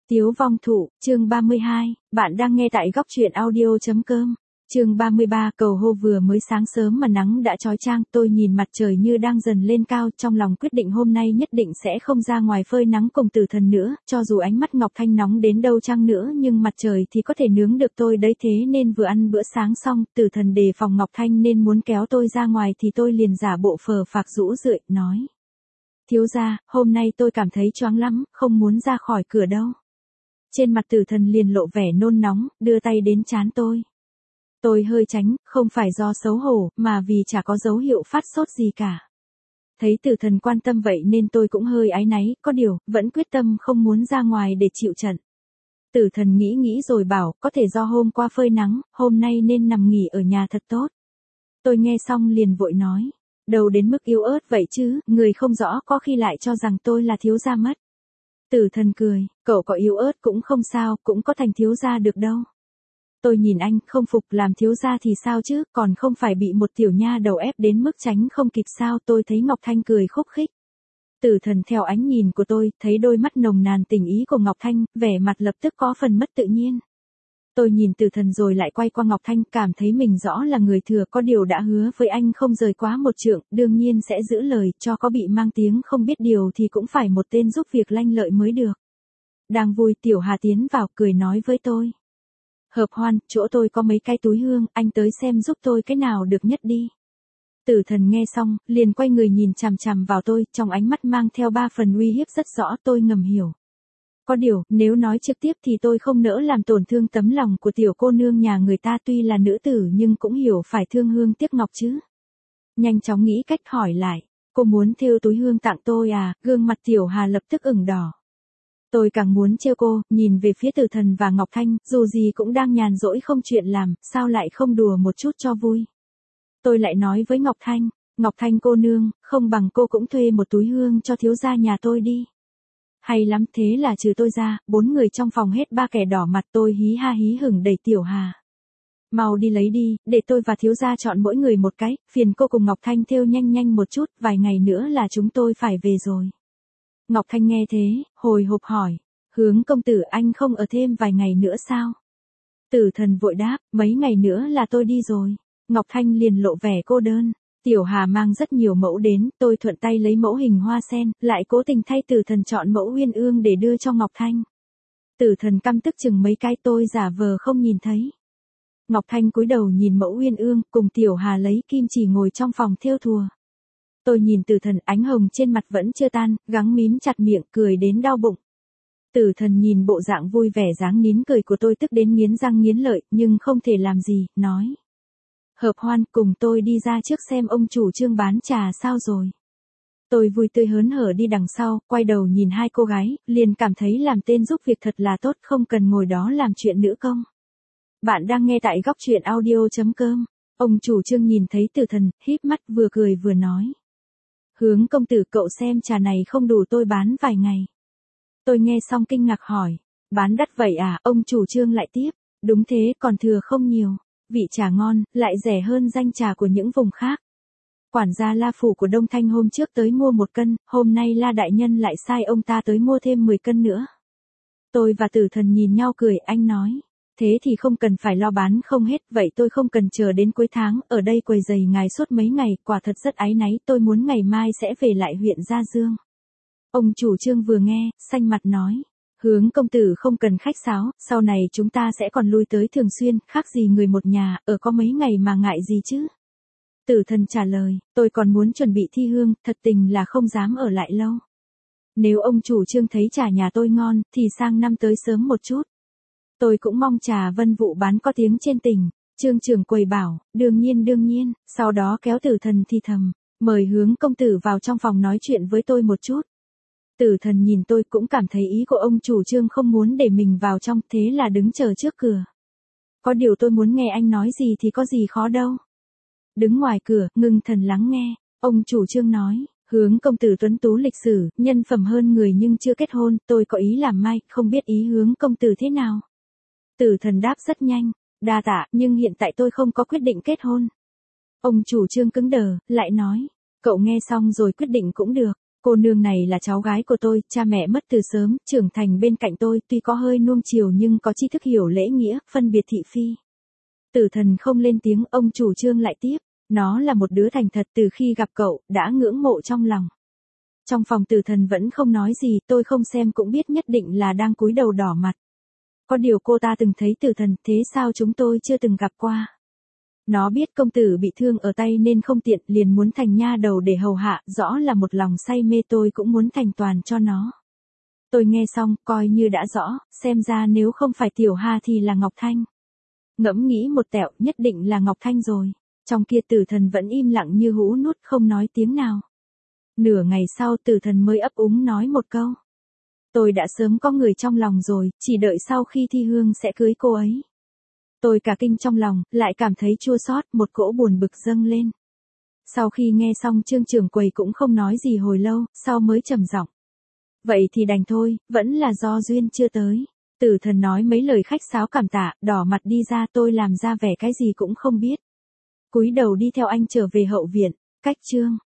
Tiếu vong thụ, chương 32, bạn đang nghe tại góc truyện audio.com. Chương 33, cầu hô vừa mới sáng sớm mà nắng đã chói chang, tôi nhìn mặt trời như đang dần lên cao, trong lòng quyết định hôm nay nhất định sẽ không ra ngoài phơi nắng cùng Tử Thần nữa, cho dù ánh mắt Ngọc Thanh nóng đến đâu chăng nữa nhưng mặt trời thì có thể nướng được tôi đấy, thế nên vừa ăn bữa sáng xong, Tử Thần đề phòng Ngọc Thanh nên muốn kéo tôi ra ngoài thì tôi liền giả bộ phờ phạc rũ rượi, nói: Thiếu gia, hôm nay tôi cảm thấy choáng lắm, không muốn ra khỏi cửa đâu. Trên mặt Tử Thần liền lộ vẻ nôn nóng, đưa tay đến trán tôi. Tôi hơi tránh, không phải do xấu hổ, mà vì chả có dấu hiệu phát sốt gì cả. Thấy Tử Thần quan tâm vậy nên tôi cũng hơi áy náy, có điều, vẫn quyết tâm không muốn ra ngoài để chịu trận. Tử Thần nghĩ nghĩ rồi bảo, có thể do hôm qua phơi nắng, hôm nay nên nằm nghỉ ở nhà thật tốt. Tôi nghe xong liền vội nói, đâu đến mức yếu ớt vậy chứ, người không rõ có khi lại cho rằng tôi là thiếu gia mất. Tử Thần cười, cậu có yếu ớt cũng không sao, cũng có thành thiếu gia được đâu. Tôi nhìn anh, không phục, làm thiếu gia thì sao chứ, còn không phải bị một tiểu nha đầu ép đến mức tránh không kịp sao. Tôi thấy Ngọc Thanh cười khúc khích. Tử Thần theo ánh nhìn của tôi, thấy đôi mắt nồng nàn tình ý của Ngọc Thanh, vẻ mặt lập tức có phần mất tự nhiên. Tôi nhìn Tử Thần rồi lại quay qua Ngọc Thanh, cảm thấy mình rõ là người thừa, có điều đã hứa với anh không rời quá một trượng, đương nhiên sẽ giữ lời, cho có bị mang tiếng không biết điều thì cũng phải một tên giúp việc lanh lợi mới được. Đang vui, Tiểu Hà tiến vào, cười nói với tôi: Hợp Hoan, chỗ tôi có mấy cái túi hương, anh tới xem giúp tôi cái nào được nhất đi. Tử Thần nghe xong, liền quay người nhìn chằm chằm vào tôi, trong ánh mắt mang theo 3 phần uy hiếp rất rõ. Tôi ngầm hiểu. Có điều, nếu nói trực tiếp thì tôi không nỡ làm tổn thương tấm lòng của tiểu cô nương nhà người ta, tuy là nữ tử nhưng cũng hiểu phải thương hương tiếc ngọc chứ. Nhanh chóng nghĩ cách hỏi lại, cô muốn thêu túi hương tặng tôi à? Gương mặt Tiểu Hà lập tức ửng đỏ. Tôi càng muốn trêu cô, nhìn về phía Tử Thần và Ngọc Thanh, dù gì cũng đang nhàn rỗi không chuyện làm, sao lại không đùa một chút cho vui. Tôi lại nói với Ngọc Thanh cô nương, không bằng cô cũng thuê một túi hương cho thiếu gia nhà tôi đi. Hay lắm, thế là trừ tôi ra, 4 người trong phòng hết 3 kẻ đỏ mặt. Tôi hí ha hí hửng đẩy Tiểu Hà. Mau đi lấy đi, để tôi và thiếu gia chọn mỗi người một cái, phiền cô cùng Ngọc Thanh thêu nhanh nhanh một chút, vài ngày nữa là chúng tôi phải về rồi. Ngọc Thanh nghe thế, hồi hộp hỏi, Hướng công tử, anh không ở thêm vài ngày nữa sao? Tử Thần vội đáp, mấy ngày nữa là tôi đi rồi. Ngọc Thanh liền lộ vẻ cô đơn. Tiểu Hà mang rất nhiều mẫu đến, tôi thuận tay lấy mẫu hình hoa sen, lại cố tình thay Tử Thần chọn mẫu uyên ương để đưa cho Ngọc Thanh. Tử Thần căm tức chừng mấy cái, tôi giả vờ không nhìn thấy. Ngọc Thanh cúi đầu nhìn mẫu uyên ương, cùng Tiểu Hà lấy kim chỉ ngồi trong phòng thêu thùa. Tôi nhìn Tử Thần, ánh hồng trên mặt vẫn chưa tan, gắng mím chặt miệng, cười đến đau bụng. Tử Thần nhìn bộ dạng vui vẻ dáng nín cười của tôi tức đến nghiến răng nghiến lợi, nhưng không thể làm gì, nói: Hợp Hoan, cùng tôi đi ra trước xem ông chủ Trương bán trà sao rồi. Tôi vui tươi hớn hở đi đằng sau, quay đầu nhìn hai cô gái, liền cảm thấy làm tên giúp việc thật là tốt, không cần ngồi đó làm chuyện nữ công. Bạn đang nghe tại góc truyện audio.com. Ông chủ Trương nhìn thấy Tử Thần, híp mắt vừa cười vừa nói: Hướng công tử, cậu xem trà này không đủ tôi bán vài ngày. Tôi nghe xong kinh ngạc hỏi, bán đắt vậy à? Ông chủ Trương lại tiếp, đúng thế, còn thừa không nhiều. Vị trà ngon, lại rẻ hơn danh trà của những vùng khác. Quản gia La Phủ của Đông Thanh hôm trước tới mua 1 cân, hôm nay La đại nhân lại sai ông ta tới mua thêm 10 cân nữa. Tôi và Tử Thần nhìn nhau cười, anh nói, thế thì không cần phải lo bán không hết, vậy tôi không cần chờ đến cuối tháng, ở đây quầy giày ngài suốt mấy ngày, quả thật rất áy náy, tôi muốn ngày mai sẽ về lại huyện Gia Dương. Ông chủ Trương vừa nghe, xanh mặt nói, Hướng công tử không cần khách sáo, sau này chúng ta sẽ còn lui tới thường xuyên, khác gì người một nhà, ở có mấy ngày mà ngại gì chứ. Tử Thần trả lời, tôi còn muốn chuẩn bị thi hương, thật tình là không dám ở lại lâu. Nếu ông chủ Trương thấy trà nhà tôi ngon, thì sang năm tới sớm một chút. Tôi cũng mong trà Vân Vụ bán có tiếng trên tỉnh. Trương trưởng quầy bảo, đương nhiên, sau đó kéo Tử Thần thì thầm, mời Hướng công tử vào trong phòng nói chuyện với tôi một chút. Tử Thần nhìn tôi cũng cảm thấy ý của ông chủ Trương không muốn để mình vào trong, thế là đứng chờ trước cửa. Có điều tôi muốn nghe anh nói gì thì có gì khó đâu. Đứng ngoài cửa, ngưng thần lắng nghe, ông chủ Trương nói, Hướng công tử tuấn tú lịch sử, nhân phẩm hơn người nhưng chưa kết hôn, tôi có ý làm mai, không biết ý Hướng công tử thế nào. Tử Thần đáp rất nhanh, đa tạ, nhưng hiện tại tôi không có quyết định kết hôn. Ông chủ Trương cứng đờ, lại nói, cậu nghe xong rồi quyết định cũng được. Cô nương này là cháu gái của tôi, cha mẹ mất từ sớm, trưởng thành bên cạnh tôi, tuy có hơi nuông chiều nhưng có tri thức hiểu lễ nghĩa, phân biệt thị phi. Tử Thần không lên tiếng, ông chủ trương lại tiếp. Nó là một đứa thành thật, từ khi gặp cậu, đã ngưỡng mộ trong lòng. Trong phòng Tử Thần vẫn không nói gì, tôi không xem cũng biết nhất định là đang cúi đầu đỏ mặt. Có điều cô ta từng thấy Tử Thần, thế sao chúng tôi chưa từng gặp qua? Nó biết công tử bị thương ở tay nên không tiện, liền muốn thành nha đầu để hầu hạ, rõ là một lòng say mê, tôi cũng muốn thành toàn cho nó. Tôi nghe xong, coi như đã rõ, xem ra nếu không phải Tiểu Hà thì là Ngọc Thanh. Ngẫm nghĩ một tẹo, nhất định là Ngọc Thanh rồi. Trong kia Tử Thần vẫn im lặng như hũ nút, không nói tiếng nào. Nửa ngày sau Tử Thần mới ấp úng nói một câu. Tôi đã sớm có người trong lòng rồi, chỉ đợi sau khi thi hương sẽ cưới cô ấy. Tôi cả kinh trong lòng, lại cảm thấy chua xót, một cỗ buồn bực dâng lên. Sau khi nghe xong Trương trưởng quầy cũng không nói gì hồi lâu, sau mới trầm giọng. Vậy thì đành thôi, vẫn là do duyên chưa tới. Tử Thần nói mấy lời khách sáo cảm tạ, đỏ mặt đi ra, tôi làm ra vẻ cái gì cũng không biết. Cúi đầu đi theo anh trở về hậu viện, cách Trương